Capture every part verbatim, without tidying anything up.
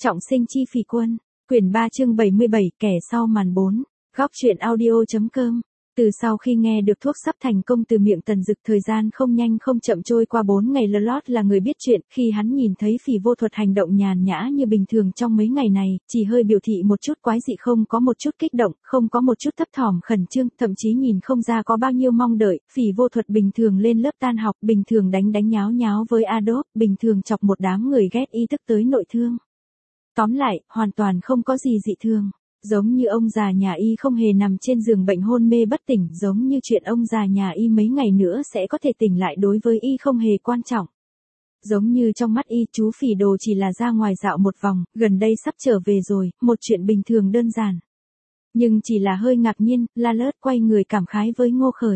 Trọng sinh chi phỉ quân, quyển ba chương bảy mươi bảy, kẻ sau màn bốn, góc truyện audio.com. Từ sau khi nghe được thuốc sắp thành công từ miệng Tần Dực, thời gian không nhanh không chậm trôi qua bốn ngày. Lót là người biết chuyện, khi hắn nhìn thấy Phỉ Vô Thuật hành động nhàn nhã như bình thường trong mấy ngày này, chỉ hơi biểu thị một chút quái dị, không có một chút kích động, không có một chút thấp thỏm khẩn trương, thậm chí nhìn không ra có bao nhiêu mong đợi. Phỉ Vô Thuật bình thường lên lớp tan học, bình thường đánh đánh nháo nháo với Adolf, bình thường chọc một đám người ghét y tức tới nội thương. Tóm lại, hoàn toàn không có gì dị thường. Giống như ông già nhà y không hề nằm trên giường bệnh hôn mê bất tỉnh, giống như chuyện ông già nhà y mấy ngày nữa sẽ có thể tỉnh lại đối với y không hề quan trọng. Giống như trong mắt y, chú Phỉ Đồ chỉ là ra ngoài dạo một vòng, gần đây sắp trở về rồi, một chuyện bình thường đơn giản. Nhưng chỉ là hơi ngạc nhiên, La Lớt quay người cảm khái với Ngô Khởi.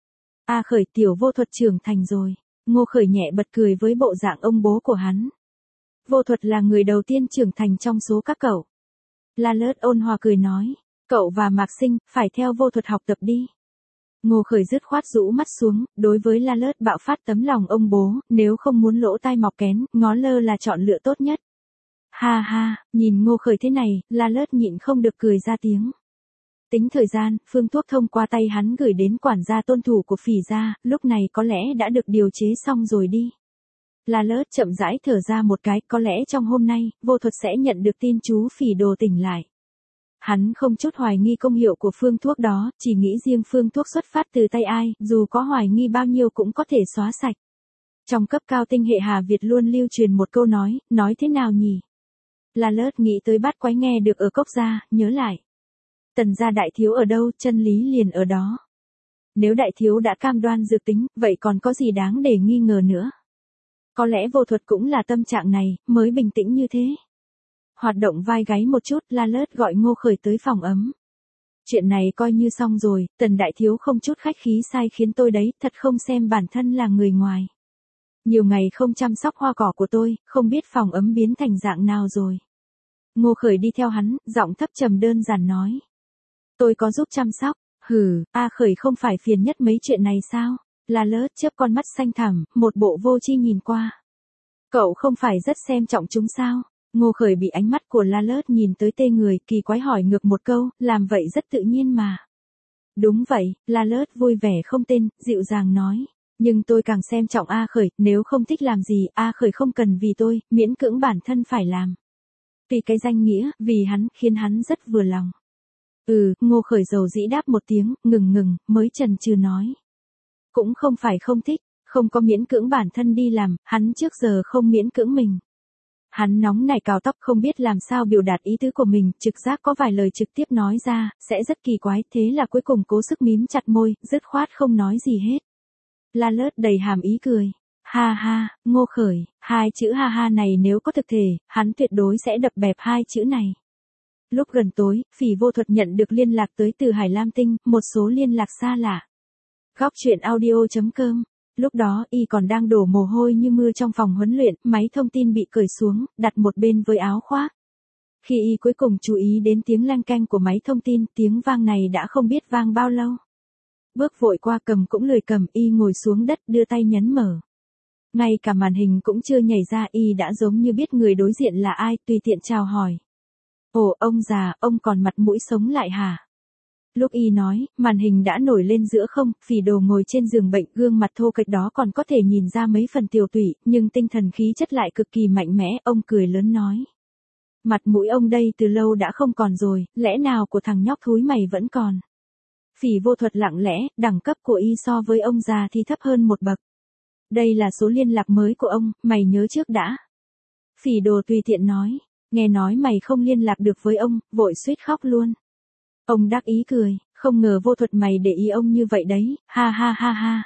A Khởi, tiểu Vô Thuật trưởng thành rồi. Ngô Khởi nhẹ bật cười với bộ dạng ông bố của hắn. Vô Thuật là người đầu tiên trưởng thành trong số các cậu. La Lớt ôn hòa cười nói, cậu và Mạc Sinh, phải theo Vô Thuật học tập đi. Ngô Khởi dứt khoát rũ mắt xuống, đối với La Lớt bạo phát tấm lòng ông bố, nếu không muốn lỗ tai mọc kén, ngó lơ là chọn lựa tốt nhất. Ha ha, nhìn Ngô Khởi thế này, La Lớt nhịn không được cười ra tiếng. Tính thời gian, phương thuốc thông qua tay hắn gửi đến quản gia tôn thủ của Phỉ gia, lúc này có lẽ đã được điều chế xong rồi đi. La Lớt chậm rãi thở ra một cái, có lẽ trong hôm nay, Vô Thuật sẽ nhận được tin chú Phỉ Đồ tỉnh lại. Hắn không chút hoài nghi công hiệu của phương thuốc đó, chỉ nghĩ riêng phương thuốc xuất phát từ tay ai, dù có hoài nghi bao nhiêu cũng có thể xóa sạch. Trong cấp cao tinh hệ Hà Việt luôn lưu truyền một câu nói, nói thế nào nhỉ? La Lớt nghĩ tới bát quái nghe được ở Cốc Gia, nhớ lại. Tần gia đại thiếu ở đâu, chân lý liền ở đó. Nếu đại thiếu đã cam đoan dược tính, vậy còn có gì đáng để nghi ngờ nữa? Có lẽ Vô Thuật cũng là tâm trạng này, mới bình tĩnh như thế. Hoạt động vai gáy một chút, La Lớt gọi Ngô Khởi tới phòng ấm. Chuyện này coi như xong rồi, Tần đại thiếu không chút khách khí sai khiến tôi đấy, thật không xem bản thân là người ngoài. Nhiều ngày không chăm sóc hoa cỏ của tôi, không biết phòng ấm biến thành dạng nào rồi. Ngô Khởi đi theo hắn, giọng thấp trầm đơn giản nói. Tôi có giúp chăm sóc, hừ, A Khởi không phải phiền nhất mấy chuyện này sao? La Lớt chớp con mắt xanh thẳm, một bộ vô tri nhìn qua. Cậu không phải rất xem trọng chúng sao? Ngô Khởi bị ánh mắt của La Lớt nhìn tới tê người, kỳ quái hỏi ngược một câu, làm vậy rất tự nhiên mà. Đúng vậy, La Lớt vui vẻ không tên, dịu dàng nói. Nhưng tôi càng xem trọng A Khởi, nếu không thích làm gì, A Khởi không cần vì tôi, miễn cưỡng bản thân phải làm. Vì cái danh nghĩa, vì hắn, khiến hắn rất vừa lòng. Ừ, Ngô Khởi dầu dĩ đáp một tiếng, ngừng ngừng, mới chần chừ nói. Cũng không phải không thích, không có miễn cưỡng bản thân đi làm, hắn trước giờ không miễn cưỡng mình. Hắn nóng nảy cào tóc không biết làm sao biểu đạt ý tứ của mình, trực giác có vài lời trực tiếp nói ra, sẽ rất kỳ quái, thế là cuối cùng cố sức mím chặt môi, dứt khoát không nói gì hết. La Lớt đầy hàm ý cười. Ha ha, Ngô Khởi, hai chữ ha ha này nếu có thực thể, hắn tuyệt đối sẽ đập bẹp hai chữ này. Lúc gần tối, Phỉ Vô Thuật nhận được liên lạc tới từ Hải Lam Tinh, một số liên lạc xa lạ. Góc truyện audio.com. Lúc đó, y còn đang đổ mồ hôi như mưa trong phòng huấn luyện, máy thông tin bị cởi xuống, đặt một bên với áo khoác. Khi y cuối cùng chú ý đến tiếng lanh canh của máy thông tin, tiếng vang này đã không biết vang bao lâu. Bước vội qua, cầm cũng lười cầm, y ngồi xuống đất, đưa tay nhấn mở. Ngay cả màn hình cũng chưa nhảy ra, y đã giống như biết người đối diện là ai, tùy tiện chào hỏi. Ồ, ông già, ông còn mặt mũi sống lại hả? Lúc y nói, màn hình đã nổi lên giữa không, Phỉ Đồ ngồi trên giường bệnh, gương mặt thô kệch đó còn có thể nhìn ra mấy phần tiều tụy, nhưng tinh thần khí chất lại cực kỳ mạnh mẽ, ông cười lớn nói. Mặt mũi ông đây từ lâu đã không còn rồi, lẽ nào của thằng nhóc thúi mày vẫn còn? Phỉ Vô Thuật lặng lẽ, đẳng cấp của y so với ông già thì thấp hơn một bậc. Đây là số liên lạc mới của ông, mày nhớ trước đã. Phỉ Đồ tùy tiện nói, nghe nói mày không liên lạc được với ông, vội suýt khóc luôn. Ông đắc ý cười, không ngờ Vô Thuật mày để ý ông như vậy đấy, ha ha ha ha.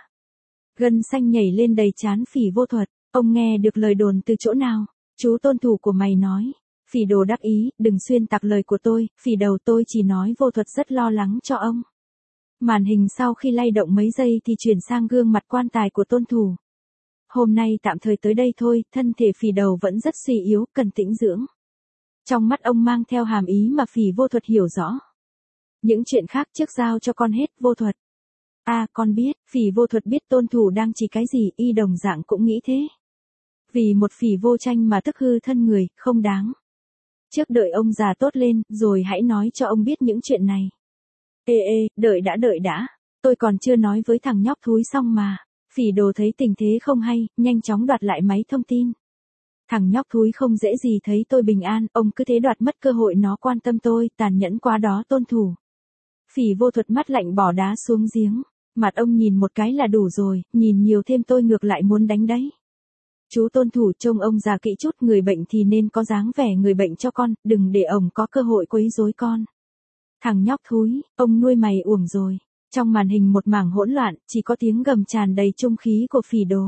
Gân xanh nhảy lên đầy trán Phỉ Vô Thuật, ông nghe được lời đồn từ chỗ nào? Chú tôn thủ của mày nói. Phỉ Đồ đắc ý, đừng xuyên tạc lời của tôi, Phỉ Đầu, tôi chỉ nói Vô Thuật rất lo lắng cho ông. Màn hình sau khi lay động mấy giây thì chuyển sang gương mặt quan tài của tôn thủ. Hôm nay tạm thời tới đây thôi, thân thể Phỉ Đầu vẫn rất suy yếu, cần tĩnh dưỡng. Trong mắt ông mang theo hàm ý mà Phỉ Vô Thuật hiểu rõ. Những chuyện khác trước giao cho con hết, Vô Thuật. À, con biết, Phỉ Vô Thuật biết tôn thủ đang chỉ cái gì, y đồng dạng cũng nghĩ thế. Vì một phỉ vô tranh mà tức hư thân người, không đáng. Trước đợi ông già tốt lên, rồi hãy nói cho ông biết những chuyện này. Ê ê, đợi đã đợi đã. Tôi còn chưa nói với thằng nhóc thúi xong mà. Phỉ đồ thấy tình thế không hay, nhanh chóng đoạt lại máy thông tin. Thằng nhóc thúi không dễ gì thấy tôi bình an, ông cứ thế đoạt mất cơ hội nó quan tâm tôi, tàn nhẫn quá đó Tôn Thủ. Phỉ Vô Thuật mắt lạnh bỏ đá xuống giếng. Mặt ông nhìn một cái là đủ rồi, nhìn nhiều thêm tôi ngược lại muốn đánh đấy. Chú Tôn Thủ trông ông già kỹ chút, người bệnh thì nên có dáng vẻ người bệnh cho con, đừng để ông có cơ hội quấy rối con. Thằng nhóc thúi, ông nuôi mày uổng rồi. Trong màn hình một mảng hỗn loạn, chỉ có tiếng gầm tràn đầy trung khí của Phỉ Đồ.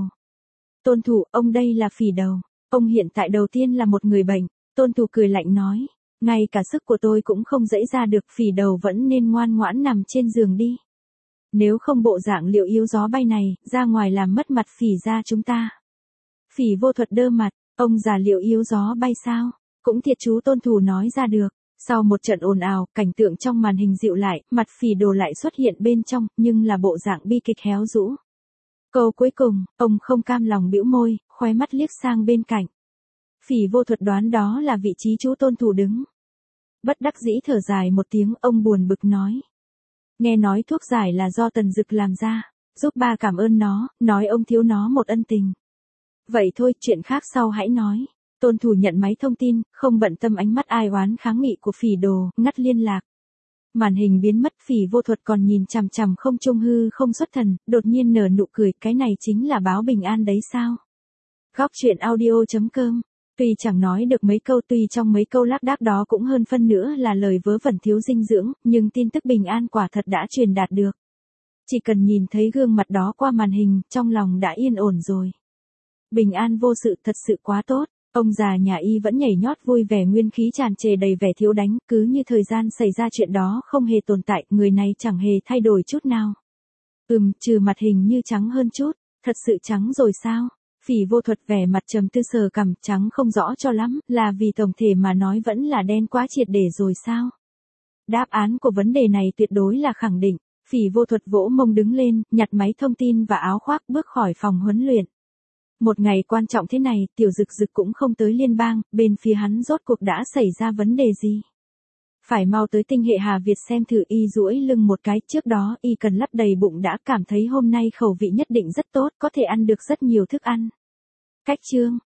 Tôn Thủ, ông đây là Phỉ Đầu. Ông hiện tại đầu tiên là một người bệnh. Tôn Thủ cười lạnh nói. Ngay cả sức của tôi cũng không dẫy ra được, Phỉ Đầu vẫn nên ngoan ngoãn nằm trên giường đi. Nếu không bộ dạng liệu yếu gió bay này, ra ngoài làm mất mặt Phỉ gia chúng ta. Phỉ Vô Thuật đơ mặt, ông già liệu yếu gió bay sao? Cũng thiệt chú Tôn Thủ nói ra được. Sau một trận ồn ào, cảnh tượng trong màn hình dịu lại, mặt Phỉ Đồ lại xuất hiện bên trong, nhưng là bộ dạng bi kịch héo rũ. Câu cuối cùng, ông không cam lòng bĩu môi, khóe mắt liếc sang bên cạnh. Phỉ Vô Thuật đoán đó là vị trí chú Tôn Thủ đứng. Bất đắc dĩ thở dài một tiếng, ông buồn bực nói. Nghe nói thuốc giải là do Tần Dực làm ra, giúp ba cảm ơn nó, nói ông thiếu nó một ân tình. Vậy thôi, chuyện khác sau hãy nói. Tôn Thủ nhận máy thông tin, không bận tâm ánh mắt ai oán kháng nghị của Phỉ Đồ, ngắt liên lạc. Màn hình biến mất, Phỉ Vô Thuật còn nhìn chằm chằm không trung hư không xuất thần, đột nhiên nở nụ cười, cái này chính là báo bình an đấy sao? Góc truyện audio chấm com. Tuy chẳng nói được mấy câu, tuy trong mấy câu lác đác đó cũng hơn phân nữa là lời vớ vẩn thiếu dinh dưỡng, nhưng tin tức bình an quả thật đã truyền đạt được. Chỉ cần nhìn thấy gương mặt đó qua màn hình, trong lòng đã yên ổn rồi. Bình an vô sự, thật sự quá tốt. Ông già nhà y vẫn nhảy nhót vui vẻ, nguyên khí tràn trề đầy vẻ thiếu đánh, cứ như thời gian xảy ra chuyện đó không hề tồn tại, người này chẳng hề thay đổi chút nào. Ừm, trừ mặt hình như trắng hơn chút, thật sự trắng rồi sao? Phỉ Vô Thuật vẻ mặt trầm tư sờ cằm, trắng không rõ cho lắm, là vì tổng thể mà nói vẫn là đen quá triệt để rồi sao? Đáp án của vấn đề này tuyệt đối là khẳng định. Phỉ Vô Thuật vỗ mông đứng lên, nhặt máy thông tin và áo khoác bước khỏi phòng huấn luyện. Một ngày quan trọng thế này, Tiểu Dực Dực cũng không tới liên bang, bên phía hắn rốt cuộc đã xảy ra vấn đề gì? Phải mau tới tinh hệ Hà Việt xem thử. Y duỗi lưng một cái, trước đó y cần lấp đầy bụng đã cảm thấy hôm nay khẩu vị nhất định rất tốt, có thể ăn được rất nhiều thức ăn. Cách chương